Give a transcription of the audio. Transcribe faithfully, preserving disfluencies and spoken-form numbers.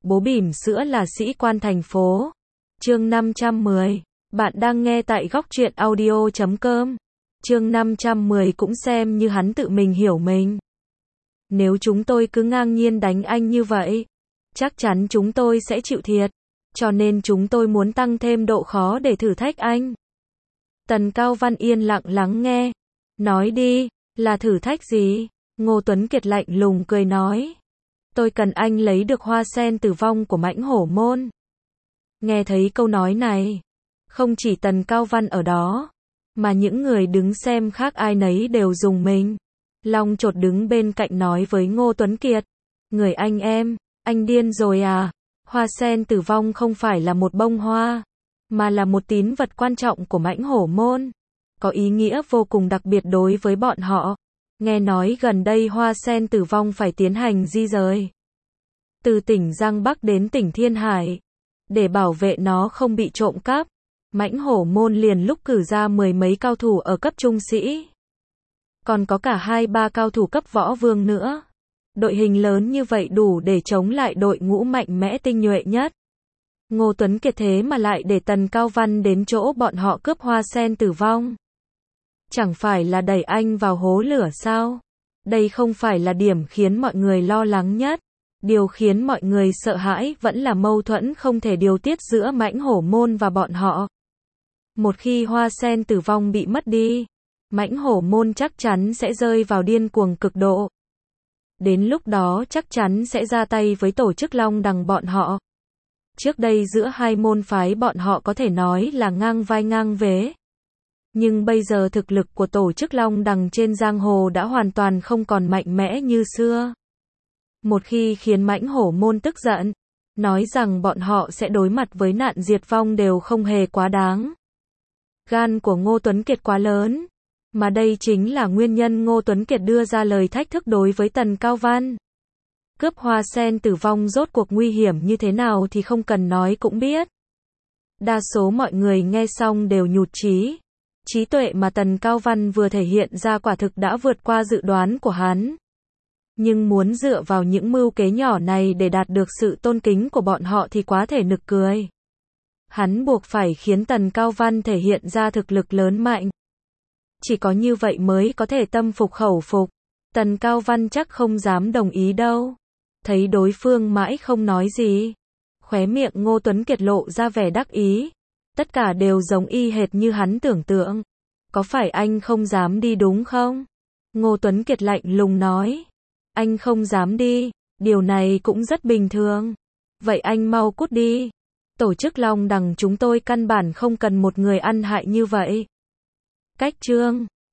bố bỉm sữa là sĩ quan thành phố. Chương năm trăm mười. Bạn đang nghe tại góc truyện audio chấm com. Chương năm trăm mười cũng xem như hắn tự mình hiểu mình. Nếu chúng tôi cứ ngang nhiên đánh anh như vậy, chắc chắn chúng tôi sẽ chịu thiệt. Cho nên chúng tôi muốn tăng thêm độ khó để thử thách anh. Tần Cao Văn yên lặng lắng nghe. Nói đi, là thử thách gì? Ngô Tuấn Kiệt lạnh lùng cười nói. Tôi cần anh lấy được hoa sen tử vong của mãnh hổ môn. Nghe thấy câu nói này, không chỉ Tần Cao Văn ở đó, mà những người đứng xem khác ai nấy đều rùng mình. Long Chột đứng bên cạnh nói với Ngô Tuấn Kiệt. Người anh em, anh điên rồi à? Hoa sen tử vong không phải là một bông hoa, mà là một tín vật quan trọng của mãnh hổ môn. Có ý nghĩa vô cùng đặc biệt đối với bọn họ. Nghe nói gần đây hoa sen tử vong phải tiến hành di rời từ tỉnh Giang Bắc đến tỉnh Thiên Hải. Để bảo vệ nó không bị trộm cắp, mãnh hổ môn liền lúc cử ra mười mấy cao thủ ở cấp trung sĩ. Còn có cả hai ba cao thủ cấp võ vương nữa. Đội hình lớn như vậy đủ để chống lại đội ngũ mạnh mẽ tinh nhuệ nhất. Ngô Tuấn Kiệt thế mà lại để Tần Cao Văn đến chỗ bọn họ cướp hoa sen tử vong. Chẳng phải là đẩy anh vào hố lửa sao? Đây không phải là điểm khiến mọi người lo lắng nhất. Điều khiến mọi người sợ hãi vẫn là mâu thuẫn không thể điều tiết giữa mãnh hổ môn và bọn họ. Một khi hoa sen tử vong bị mất đi, mãnh hổ môn chắc chắn sẽ rơi vào điên cuồng cực độ. Đến lúc đó chắc chắn sẽ ra tay với tổ chức Long Đằng bọn họ. Trước đây giữa hai môn phái bọn họ có thể nói là ngang vai ngang vế. Nhưng bây giờ thực lực của tổ chức Long Đằng trên giang hồ đã hoàn toàn không còn mạnh mẽ như xưa. Một khi khiến mãnh hổ môn tức giận, nói rằng bọn họ sẽ đối mặt với nạn diệt vong đều không hề quá đáng. Gan của Ngô Tuấn Kiệt quá lớn, mà đây chính là nguyên nhân Ngô Tuấn Kiệt đưa ra lời thách thức đối với Tần Cao Văn. Cướp hoa sen tử vong rốt cuộc nguy hiểm như thế nào thì không cần nói cũng biết. Đa số mọi người nghe xong đều nhụt chí. Trí tuệ mà Tần Cao Văn vừa thể hiện ra quả thực đã vượt qua dự đoán của hắn. Nhưng muốn dựa vào những mưu kế nhỏ này để đạt được sự tôn kính của bọn họ thì quá thể nực cười. Hắn buộc phải khiến Tần Cao Văn thể hiện ra thực lực lớn mạnh. Chỉ có như vậy mới có thể tâm phục khẩu phục. Tần Cao Văn chắc không dám đồng ý đâu. Thấy đối phương mãi không nói gì, khóe miệng Ngô Tuấn Kiệt lộ ra vẻ đắc ý. Tất cả đều giống y hệt như hắn tưởng tượng. Có phải anh không dám đi đúng không? Ngô Tuấn Kiệt lạnh lùng nói. Anh không dám đi, điều này cũng rất bình thường. Vậy anh mau cút đi. Tổ chức Long Đằng chúng tôi căn bản không cần một người ăn hại như vậy. Cách chương